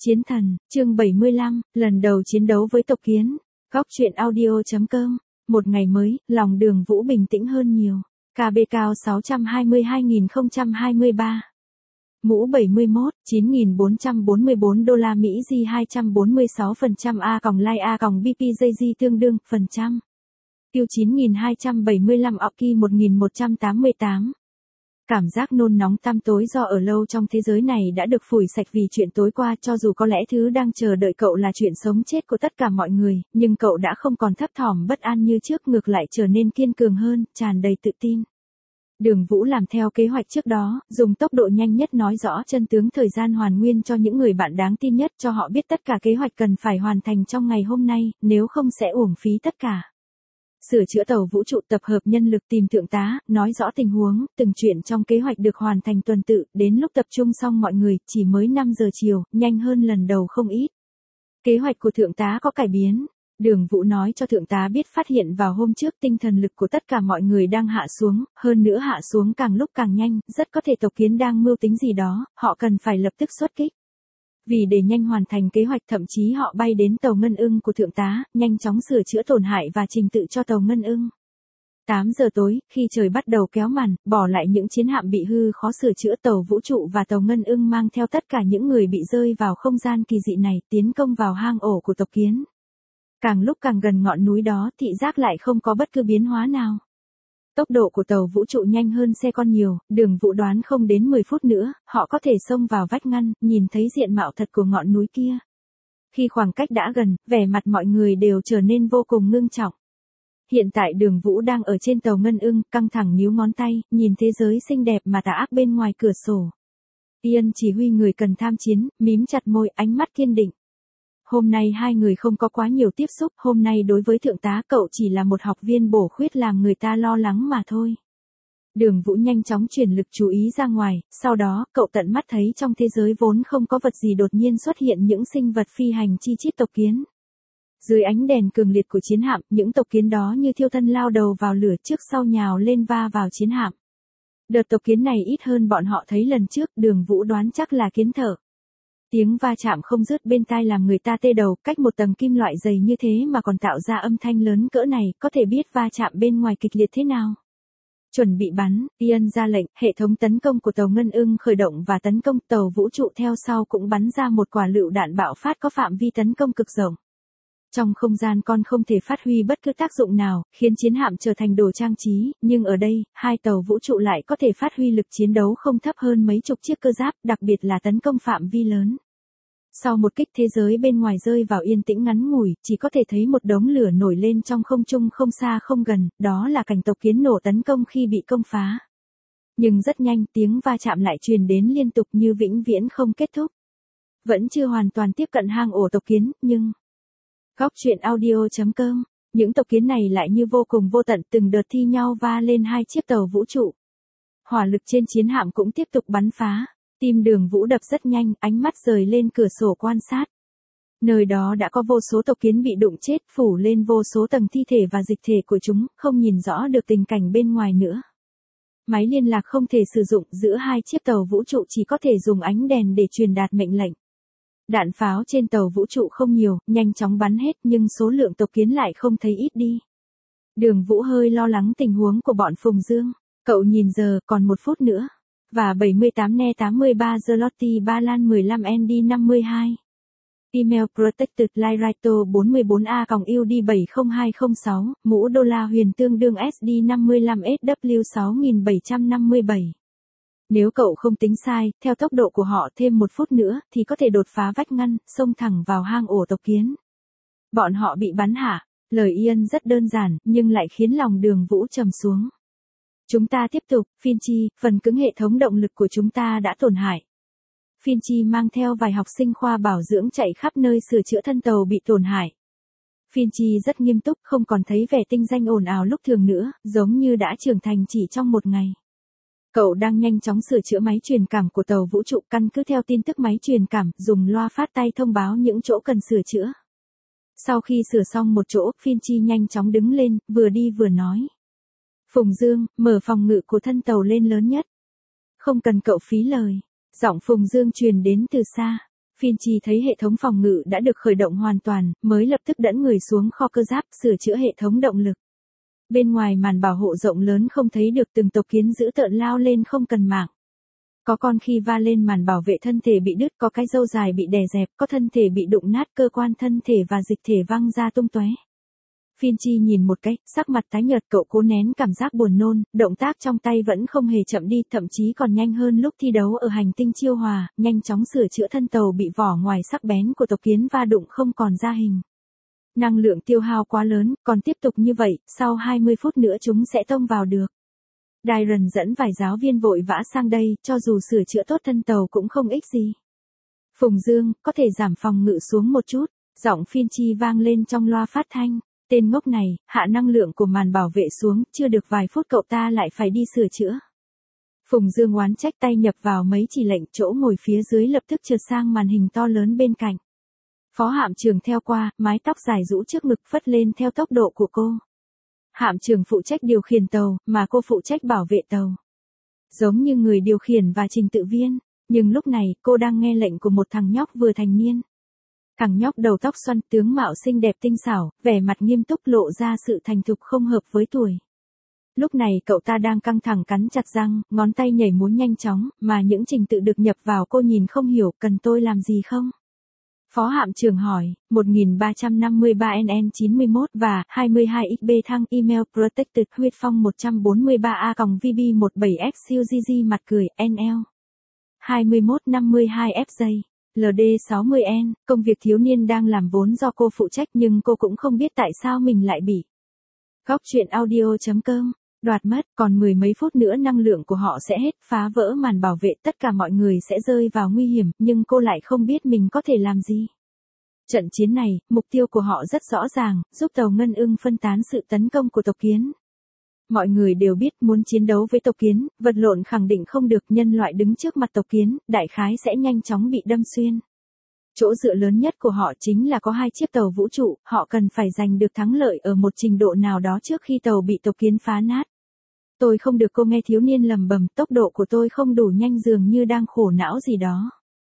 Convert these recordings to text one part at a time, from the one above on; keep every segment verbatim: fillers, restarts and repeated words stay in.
Chiến thần, chương bảy mươi lăm, lần đầu chiến đấu với tộc kiến. Góc truyện audio.com. Một ngày mới, lòng Đường Vũ bình tĩnh hơn nhiều. ca bê cao sáu trăm hai mươi hai nghìn không trăm hai mươi ba. Mũ bảy mươi mốt, chín nghìn bốn trăm bốn mươi bốn đô la Mỹ G hai trăm bốn mươi sáu phần trăm A còng Lai A còng bê pê J G tương đương, phần trăm. Q chín nghìn hai trăm bảy mươi lăm Oki một nghìn một trăm tám mươi tám. Cảm giác nôn nóng tăm tối do ở lâu trong thế giới này đã được phủi sạch vì chuyện tối qua, cho dù có lẽ thứ đang chờ đợi cậu là chuyện sống chết của tất cả mọi người, nhưng cậu đã không còn thấp thỏm bất an như trước, ngược lại trở nên kiên cường hơn, tràn đầy tự tin. Đường Vũ làm theo kế hoạch trước đó, dùng tốc độ nhanh nhất nói rõ chân tướng thời gian hoàn nguyên cho những người bạn đáng tin nhất, cho họ biết tất cả kế hoạch cần phải hoàn thành trong ngày hôm nay, nếu không sẽ uổng phí tất cả. Sửa chữa tàu vũ trụ, tập hợp nhân lực, tìm thượng tá, nói rõ tình huống, từng chuyện trong kế hoạch được hoàn thành tuần tự, đến lúc tập trung xong mọi người, chỉ mới năm giờ chiều, nhanh hơn lần đầu không ít. Kế hoạch của thượng tá có cải biến. Đường Vũ nói cho thượng tá biết phát hiện vào hôm trước tinh thần lực của tất cả mọi người đang hạ xuống, hơn nữa hạ xuống càng lúc càng nhanh, rất có thể tộc kiến đang mưu tính gì đó, họ cần phải lập tức xuất kích. Vì để nhanh hoàn thành kế hoạch, thậm chí họ bay đến tàu Ngân Ưng của thượng tá, nhanh chóng sửa chữa tổn hại và trình tự cho tàu Ngân Ưng. tám giờ tối, khi trời bắt đầu kéo màn, bỏ lại những chiến hạm bị hư khó sửa chữa, tàu vũ trụ và tàu Ngân Ưng mang theo tất cả những người bị rơi vào không gian kỳ dị này, tiến công vào hang ổ của tộc kiến. Càng lúc càng gần ngọn núi đó, thị giác lại không có bất cứ biến hóa nào. Tốc độ của tàu vũ trụ nhanh hơn xe con nhiều, Đường Vũ đoán không đến mười phút nữa, họ có thể xông vào vách ngăn, nhìn thấy diện mạo thật của ngọn núi kia. Khi khoảng cách đã gần, vẻ mặt mọi người đều trở nên vô cùng ngưng trọng. Hiện tại Đường Vũ đang ở trên tàu Ngân Ưng, căng thẳng nhíu ngón tay, nhìn thế giới xinh đẹp mà tà ác bên ngoài cửa sổ. Ian chỉ huy người cần tham chiến, mím chặt môi, ánh mắt kiên định. Hôm nay hai người không có quá nhiều tiếp xúc, hôm nay đối với thượng tá cậu chỉ là một học viên bổ khuyết làm người ta lo lắng mà thôi. Đường Vũ nhanh chóng chuyển lực chú ý ra ngoài, sau đó, cậu tận mắt thấy trong thế giới vốn không có vật gì đột nhiên xuất hiện những sinh vật phi hành chi chít tộc kiến. Dưới ánh đèn cường liệt của chiến hạm, những tộc kiến đó như thiêu thân lao đầu vào lửa, trước sau nhào lên va vào chiến hạm. Đợt tộc kiến này ít hơn bọn họ thấy lần trước, Đường Vũ đoán chắc là kiến thợ. Tiếng va chạm không dứt bên tai làm người ta tê đầu, cách một tầng kim loại dày như thế mà còn tạo ra âm thanh lớn cỡ này, có thể biết va chạm bên ngoài kịch liệt thế nào. Chuẩn bị bắn, Ian ra lệnh, hệ thống tấn công của tàu Ngân Ưng khởi động và tấn công, tàu vũ trụ theo sau cũng bắn ra một quả lựu đạn bạo phát có phạm vi tấn công cực rộng. Trong không gian con không thể phát huy bất cứ tác dụng nào, khiến chiến hạm trở thành đồ trang trí, nhưng ở đây, hai tàu vũ trụ lại có thể phát huy lực chiến đấu không thấp hơn mấy chục chiếc cơ giáp, đặc biệt là tấn công phạm vi lớn. Sau một kích, thế giới bên ngoài rơi vào yên tĩnh ngắn ngủi, chỉ có thể thấy một đống lửa nổi lên trong không trung không xa không gần, đó là cảnh tộc kiến nổ tấn công khi bị công phá. Nhưng rất nhanh, tiếng va chạm lại truyền đến liên tục như vĩnh viễn không kết thúc. Vẫn chưa hoàn toàn tiếp cận hang ổ tộc kiến, nhưng... Góc truyện audio.com. Những tộc kiến này lại như vô cùng vô tận, từng đợt thi nhau va lên hai chiếc tàu vũ trụ. Hỏa lực trên chiến hạm cũng tiếp tục bắn phá. Tim Đường Vũ đập rất nhanh, ánh mắt rời lên cửa sổ quan sát. Nơi đó đã có vô số tộc kiến bị đụng chết, phủ lên vô số tầng thi thể và dịch thể của chúng, không nhìn rõ được tình cảnh bên ngoài nữa. Máy liên lạc không thể sử dụng, giữa hai chiếc tàu vũ trụ chỉ có thể dùng ánh đèn để truyền đạt mệnh lệnh. Đạn pháo trên tàu vũ trụ không nhiều, nhanh chóng bắn hết, nhưng số lượng tộc kiến lại không thấy ít đi. Đường Vũ hơi lo lắng tình huống của bọn Phùng Dương. Cậu nhìn giờ, còn một phút nữa. Và bảy mươi tám N tám mươi ba Zloty Ba Lan mười lăm N D năm mươi hai. Email Protected Lightrato bốn mươi bốn A U D bảy không hai không sáu, mũ đô la huyền tương đương S D năm mươi lăm S W sáu nghìn bảy trăm năm mươi bảy. Nếu cậu không tính sai, theo tốc độ của họ thêm một phút nữa, thì có thể đột phá vách ngăn, xông thẳng vào hang ổ tộc kiến. Bọn họ bị bắn hả? Lời Ian rất đơn giản, nhưng lại khiến lòng Đường Vũ trầm xuống. Chúng ta tiếp tục, Finchi, phần cứng hệ thống động lực của chúng ta đã tổn hại. Finchi mang theo vài học sinh khoa bảo dưỡng chạy khắp nơi sửa chữa thân tàu bị tổn hại. Finchi rất nghiêm túc, không còn thấy vẻ tinh danh ồn ào lúc thường nữa, giống như đã trưởng thành chỉ trong một ngày. Cậu đang nhanh chóng sửa chữa máy truyền cảm của tàu vũ trụ, căn cứ theo tin tức máy truyền cảm, dùng loa phát tay thông báo những chỗ cần sửa chữa. Sau khi sửa xong một chỗ, Finchi nhanh chóng đứng lên, vừa đi vừa nói. Phùng Dương, mở phòng ngự của thân tàu lên lớn nhất. Không cần cậu phí lời. Giọng Phùng Dương truyền đến từ xa. Phiên Chi thấy hệ thống phòng ngự đã được khởi động hoàn toàn, mới lập tức đẫn người xuống kho cơ giáp, sửa chữa hệ thống động lực. Bên ngoài màn bảo hộ rộng lớn không thấy được từng tộc kiến dữ tợn lao lên không cần mạng. Có con khi va lên màn bảo vệ thân thể bị đứt, có cái râu dài bị đè dẹp, có thân thể bị đụng nát, cơ quan thân thể và dịch thể văng ra tung tóe. Phiên Chi nhìn một cái, sắc mặt tái nhợt, cậu cố nén cảm giác buồn nôn, động tác trong tay vẫn không hề chậm đi, thậm chí còn nhanh hơn lúc thi đấu ở hành tinh Chiêu Hòa, nhanh chóng sửa chữa thân tàu bị vỏ ngoài sắc bén của tộc kiến va đụng không còn ra hình. Năng lượng tiêu hao quá lớn, còn tiếp tục như vậy, sau hai mươi phút nữa chúng sẽ tông vào được. Dairon dẫn vài giáo viên vội vã sang đây, cho dù sửa chữa tốt thân tàu cũng không ích gì. Phùng Dương, có thể giảm phòng ngự xuống một chút, giọng Phiên Chi vang lên trong loa phát thanh. Tên ngốc này, hạ năng lượng của màn bảo vệ xuống, chưa được vài phút cậu ta lại phải đi sửa chữa. Phùng Dương oán trách, tay nhập vào mấy chỉ lệnh, chỗ ngồi phía dưới lập tức trượt sang màn hình to lớn bên cạnh. Phó Hạm Trường theo qua, mái tóc dài rũ trước ngực phất lên theo tốc độ của cô. Hạm Trường phụ trách điều khiển tàu, mà cô phụ trách bảo vệ tàu. Giống như người điều khiển và trình tự viên, nhưng lúc này cô đang nghe lệnh của một thằng nhóc vừa thành niên. Thằng nhóc đầu tóc xoăn, tướng mạo xinh đẹp tinh xảo, vẻ mặt nghiêm túc lộ ra sự thành thục không hợp với tuổi. Lúc này cậu ta đang căng thẳng cắn chặt răng, ngón tay nhảy múa nhanh chóng, mà những trình tự được nhập vào cô nhìn không hiểu, cần tôi làm gì không? Phó Hạm Trường hỏi, một nghìn ba trăm năm mươi ba N N chín mươi mốt và hai mươi hai X B thăng email protected huyết phong một trăm bốn mươi ba A V B mười bảy X siêu G G mặt cười, N L. hai mốt năm mươi hai F J. L D sáu mươi N, công việc thiếu niên đang làm vốn do cô phụ trách nhưng cô cũng không biết tại sao mình lại bị. Góc truyện audio chấm com, đoạt mất, còn mười mấy phút nữa năng lượng của họ sẽ hết, phá vỡ màn bảo vệ, tất cả mọi người sẽ rơi vào nguy hiểm, nhưng cô lại không biết mình có thể làm gì. Trận chiến này, mục tiêu của họ rất rõ ràng, giúp tàu Ngân Ưng phân tán sự tấn công của tộc kiến. Mọi người đều biết muốn chiến đấu với tộc kiến, vật lộn khẳng định không được, nhân loại đứng trước mặt tộc kiến, đại khái sẽ nhanh chóng bị đâm xuyên. Chỗ dựa lớn nhất của họ chính là có hai chiếc tàu vũ trụ, họ cần phải giành được thắng lợi ở một trình độ nào đó trước khi tàu bị tộc kiến phá nát. Tôi không được, cô nghe thiếu niên lầm bầm, tốc độ của tôi không đủ nhanh, dường như đang khổ não gì đó.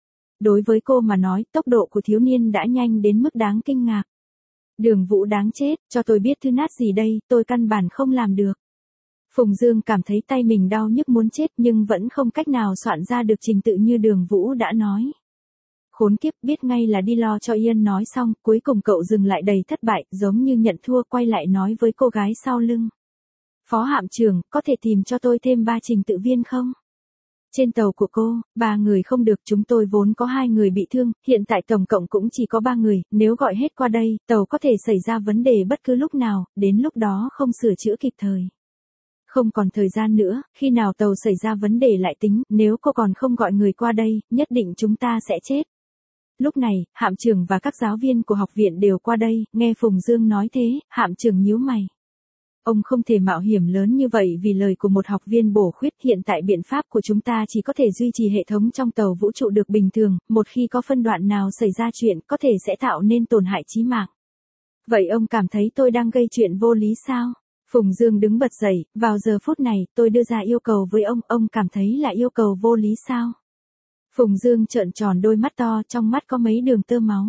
Đối với cô mà nói, tốc độ của thiếu niên đã nhanh đến mức đáng kinh ngạc. Đường Vũ đáng chết, cho tôi biết thứ nát gì đây, tôi căn bản không làm được. Phùng Dương cảm thấy tay mình đau nhức muốn chết nhưng vẫn không cách nào soạn ra được trình tự như Đường Vũ đã nói. Khốn kiếp, biết ngay là đi lo cho Yên, nói xong, cuối cùng cậu dừng lại đầy thất bại, giống như nhận thua, quay lại nói với cô gái sau lưng. Phó Hạm Trường, có thể tìm cho tôi thêm ba trình tự viên không? Trên tàu của cô, ba người không được, chúng tôi vốn có hai người bị thương, hiện tại tổng cộng cũng chỉ có ba người, nếu gọi hết qua đây, tàu có thể xảy ra vấn đề bất cứ lúc nào, đến lúc đó không sửa chữa kịp thời. Không còn thời gian nữa, khi nào tàu xảy ra vấn đề lại tính, nếu cô còn không gọi người qua đây, nhất định chúng ta sẽ chết. Lúc này, Hạm Trường và các giáo viên của học viện đều qua đây, nghe Phùng Dương nói thế, Hạm Trường nhíu mày. Ông không thể mạo hiểm lớn như vậy vì lời của một học viên bổ khuyết, hiện tại biện pháp của chúng ta chỉ có thể duy trì hệ thống trong tàu vũ trụ được bình thường, một khi có phân đoạn nào xảy ra chuyện, có thể sẽ tạo nên tổn hại chí mạng. Vậy ông cảm thấy tôi đang gây chuyện vô lý sao? Phùng Dương đứng bật dậy, vào giờ phút này, tôi đưa ra yêu cầu với ông, ông cảm thấy là yêu cầu vô lý sao? Phùng Dương trợn tròn đôi mắt to, trong mắt có mấy đường tơ máu.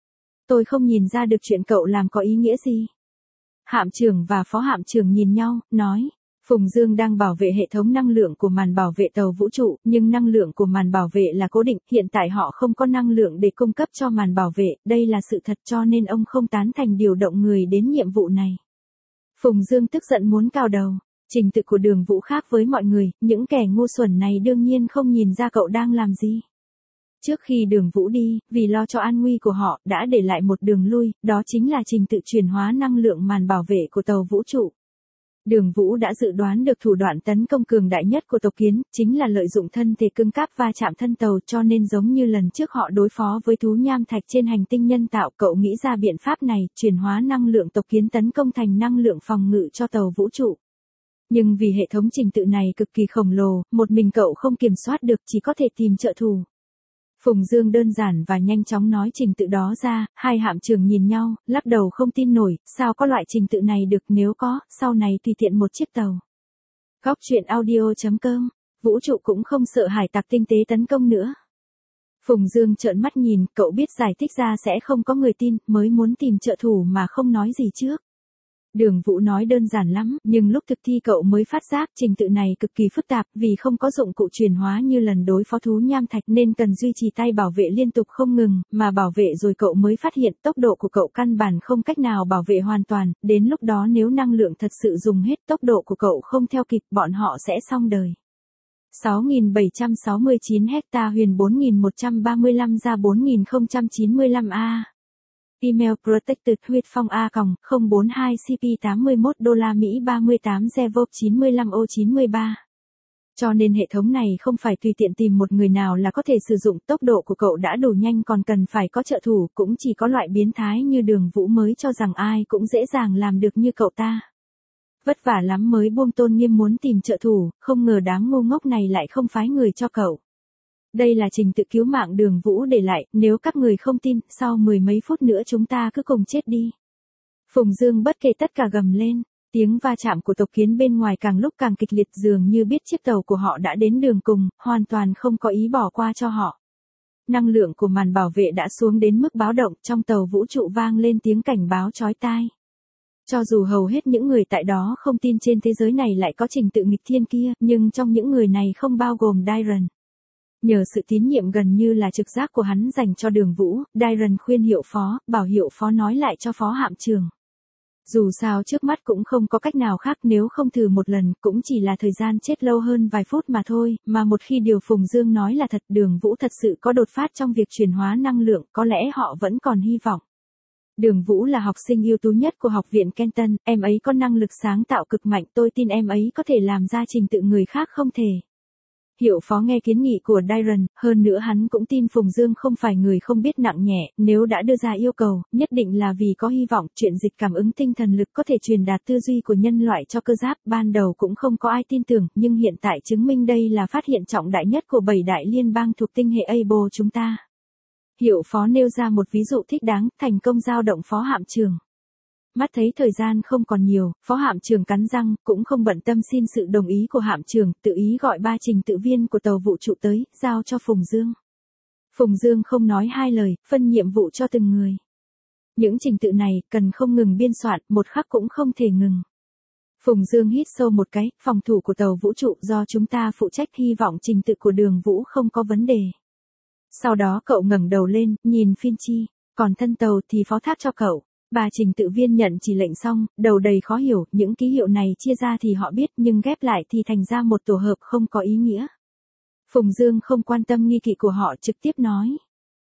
Tôi không nhìn ra được chuyện cậu làm có ý nghĩa gì. Hạm Trường và Phó Hạm Trường nhìn nhau, nói, Phùng Dương đang bảo vệ hệ thống năng lượng của màn bảo vệ tàu vũ trụ, nhưng năng lượng của màn bảo vệ là cố định, hiện tại họ không có năng lượng để cung cấp cho màn bảo vệ, đây là sự thật, cho nên ông không tán thành điều động người đến nhiệm vụ này. Phùng Dương tức giận muốn cào đầu, trình tự của Đường Vũ khác với mọi người, những kẻ ngu xuẩn này đương nhiên không nhìn ra cậu đang làm gì. Trước khi Đường Vũ đi, vì lo cho an nguy của họ, đã để lại một đường lui, đó chính là trình tự chuyển hóa năng lượng màn bảo vệ của tàu vũ trụ. Đường Vũ đã dự đoán được thủ đoạn tấn công cường đại nhất của tộc kiến, chính là lợi dụng thân thể cứng cáp va chạm thân tàu, cho nên giống như lần trước họ đối phó với thú nham thạch trên hành tinh nhân tạo, cậu nghĩ ra biện pháp này, chuyển hóa năng lượng tộc kiến tấn công thành năng lượng phòng ngự cho tàu vũ trụ. Nhưng vì hệ thống trình tự này cực kỳ khổng lồ, một mình cậu không kiểm soát được, chỉ có thể tìm trợ thủ. Phùng Dương đơn giản và nhanh chóng nói trình tự đó ra, hai Hạm Trường nhìn nhau, lắc đầu không tin nổi, sao có loại trình tự này được, nếu có, sau này tùy tiện một chiếc tàu. Góc truyện audio chấm com, vũ trụ cũng không sợ hải tặc tinh tế tấn công nữa. Phùng Dương trợn mắt nhìn, cậu biết giải thích ra sẽ không có người tin, mới muốn tìm trợ thủ mà không nói gì trước. Đường Vũ nói đơn giản lắm, nhưng lúc thực thi cậu mới phát giác trình tự này cực kỳ phức tạp, vì không có dụng cụ chuyển hóa như lần đối phó thú nham thạch nên cần duy trì tay bảo vệ liên tục không ngừng, mà bảo vệ rồi cậu mới phát hiện tốc độ của cậu căn bản không cách nào bảo vệ hoàn toàn, đến lúc đó nếu năng lượng thật sự dùng hết, tốc độ của cậu không theo kịp, bọn họ sẽ xong đời. sáu nghìn bảy trăm sáu mươi chín hecta huyền bốn nghìn một trăm ba mươi lăm ra bốn nghìn không trăm chín mươi lăm A. Email protected huyết phong a không bốn hai C P tám mươi mốt đô la Mỹ ba mươi tám Zevop chín mươi lăm O chín mươi ba. Cho nên hệ thống này không phải tùy tiện tìm một người nào là có thể sử dụng, tốc độ của cậu đã đủ nhanh còn cần phải có trợ thủ, cũng chỉ có loại biến thái như Đường Vũ mới cho rằng ai cũng dễ dàng làm được như cậu ta. Vất vả lắm mới buông tôn nghiêm muốn tìm trợ thủ, không ngờ đám ngu ngốc này lại không phái người cho cậu. Đây là trình tự cứu mạng Đường Vũ để lại, nếu các người không tin, sau mười mấy phút nữa chúng ta cứ cùng chết đi. Phùng Dương bất kể tất cả gầm lên, tiếng va chạm của tộc kiến bên ngoài càng lúc càng kịch liệt, dường như biết chiếc tàu của họ đã đến đường cùng, hoàn toàn không có ý bỏ qua cho họ. Năng lượng của màn bảo vệ đã xuống đến mức báo động, trong tàu vũ trụ vang lên tiếng cảnh báo chói tai. Cho dù hầu hết những người tại đó không tin trên thế giới này lại có trình tự nghịch thiên kia, nhưng trong những người này không bao gồm Dairon. Nhờ sự tín nhiệm gần như là trực giác của hắn dành cho Đường Vũ, Dairon khuyên Hiệu Phó, bảo Hiệu Phó nói lại cho Phó Hạm Trường. Dù sao trước mắt cũng không có cách nào khác, nếu không thử một lần cũng chỉ là thời gian chết lâu hơn vài phút mà thôi, mà một khi điều Phùng Dương nói là thật, Đường Vũ thật sự có đột phát trong việc chuyển hóa năng lượng, có lẽ họ vẫn còn hy vọng. Đường Vũ là học sinh ưu tú nhất của học viện Kenton, em ấy có năng lực sáng tạo cực mạnh, tôi tin em ấy có thể làm ra trình tự người khác không thể. Hiệu Phó nghe kiến nghị của Dairon, hơn nữa hắn cũng tin Phùng Dương không phải người không biết nặng nhẹ, nếu đã đưa ra yêu cầu, nhất định là vì có hy vọng chuyện dịch cảm ứng tinh thần lực có thể truyền đạt tư duy của nhân loại cho cơ giáp, ban đầu cũng không có ai tin tưởng, nhưng hiện tại chứng minh đây là phát hiện trọng đại nhất của bảy đại liên bang thuộc tinh hệ Abo chúng ta. Hiệu Phó nêu ra một ví dụ thích đáng, thành công giao động Phó Hạm Trường. Mắt thấy thời gian không còn nhiều, Phó Hạm Trường cắn răng, cũng không bận tâm xin sự đồng ý của Hạm Trường, tự ý gọi ba trình tự viên của tàu vũ trụ tới, giao cho Phùng Dương. Phùng Dương không nói hai lời, phân nhiệm vụ cho từng người. Những trình tự này, cần không ngừng biên soạn, một khắc cũng không thể ngừng. Phùng Dương hít sâu một cái, phòng thủ của tàu vũ trụ do chúng ta phụ trách, hy vọng trình tự của Đường Vũ không có vấn đề. Sau đó cậu ngẩng đầu lên, nhìn Phiên Chi, còn thân tàu thì phó thác cho cậu. Bà trình tự viên nhận chỉ lệnh xong, đầu đầy khó hiểu, những ký hiệu này chia ra thì họ biết nhưng ghép lại thì thành ra một tổ hợp không có ý nghĩa. Phùng Dương không quan tâm nghi kỵ của họ, trực tiếp nói.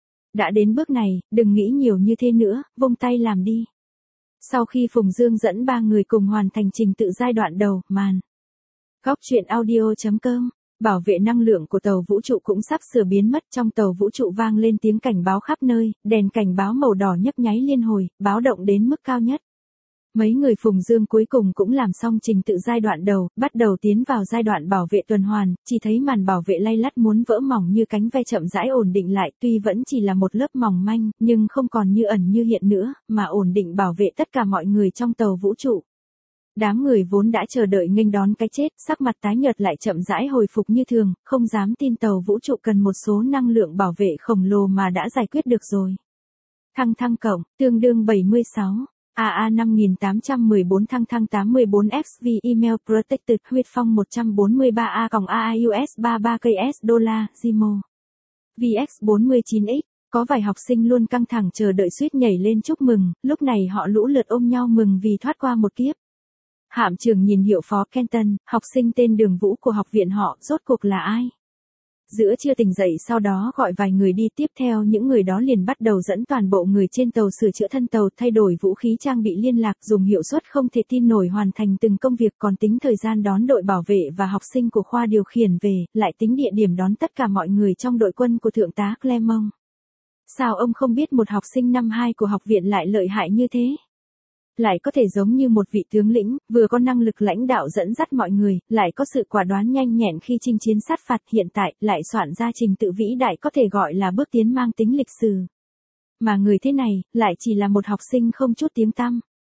Đã đến bước này, đừng nghĩ nhiều như thế nữa, vung tay làm đi. Sau khi Phùng Dương dẫn ba người cùng hoàn thành trình tự giai đoạn đầu, màn. Góc truyện audio chấm com. Bảo vệ năng lượng của tàu vũ trụ cũng sắp sửa biến mất, trong tàu vũ trụ vang lên tiếng cảnh báo khắp nơi, đèn cảnh báo màu đỏ nhấp nháy liên hồi, báo động đến mức cao nhất. Mấy người Phùng Dương cuối cùng cũng làm xong trình tự giai đoạn đầu, bắt đầu tiến vào giai đoạn bảo vệ tuần hoàn, chỉ thấy màn bảo vệ lay lắt muốn vỡ mỏng như cánh ve chậm rãi ổn định lại, tuy vẫn chỉ là một lớp mỏng manh, nhưng không còn như ẩn như hiện nữa, mà ổn định bảo vệ tất cả mọi người trong tàu vũ trụ. Đám người vốn đã chờ đợi nghênh đón cái chết, sắc mặt tái nhợt lại chậm rãi hồi phục như thường, không dám tin tàu vũ trụ cần một số năng lượng bảo vệ khổng lồ mà đã giải quyết được rồi. Thăng thăng cộng, tương đương bảy mươi sáu. A A năm nghìn tám trăm mười bốn thăng thăng tám mươi bốn X V email protected huyết phong một trăm bốn mươi ba A A I U S ba mươi ba K S đô la, Zimo. V X bốn mươi chín X. Có vài học sinh luôn căng thẳng chờ đợi suýt nhảy lên chúc mừng, lúc này họ lũ lượt ôm nhau mừng vì thoát qua một kiếp. Hạm Trường nhìn Hiệu Phó Kenton, học sinh tên Đường Vũ của học viện họ, rốt cuộc là ai? Giữa trưa tỉnh dậy sau đó gọi vài người đi, tiếp theo những người đó liền bắt đầu dẫn toàn bộ người trên tàu sửa chữa thân tàu, thay đổi vũ khí trang bị liên lạc, dùng hiệu suất không thể tin nổi hoàn thành từng công việc, còn tính thời gian đón đội bảo vệ và học sinh của khoa điều khiển về, lại tính địa điểm đón tất cả mọi người trong đội quân của Thượng tá Clermont. Sao ông không biết một học sinh năm hai của học viện lại lợi hại như thế? Lại có thể giống như một vị tướng lĩnh, vừa có năng lực lãnh đạo dẫn dắt mọi người, lại có sự quả đoán nhanh nhẹn khi chinh chiến sát phạt, hiện tại lại soạn ra trình tự vĩ đại có thể gọi là bước tiến mang tính lịch sử. Mà người thế này, lại chỉ là một học sinh không chút tiếng tăm.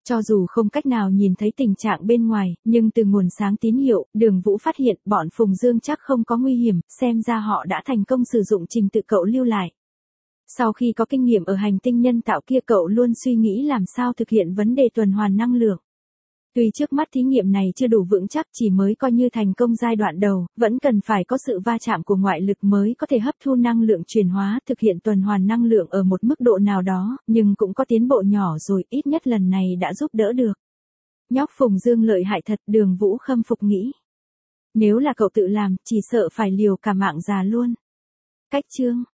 Cho dù không cách nào nhìn thấy tình trạng bên ngoài, nhưng từ nguồn sáng tín hiệu, Đường Vũ phát hiện bọn Phùng Dương chắc không có nguy hiểm, xem ra họ đã thành công sử dụng trình tự cậu lưu lại. Sau khi có kinh nghiệm ở hành tinh nhân tạo kia, cậu luôn suy nghĩ làm sao thực hiện vấn đề tuần hoàn năng lượng. Tuy trước mắt thí nghiệm này chưa đủ vững chắc, chỉ mới coi như thành công giai đoạn đầu, vẫn cần phải có sự va chạm của ngoại lực mới có thể hấp thu năng lượng chuyển hóa, thực hiện tuần hoàn năng lượng ở một mức độ nào đó, nhưng cũng có tiến bộ nhỏ rồi, ít nhất lần này đã giúp đỡ được. Nhóc Phùng Dương lợi hại thật, Đường Vũ khâm phục nghĩ. Nếu là cậu tự làm, chỉ sợ phải liều cả mạng già luôn. Cách chương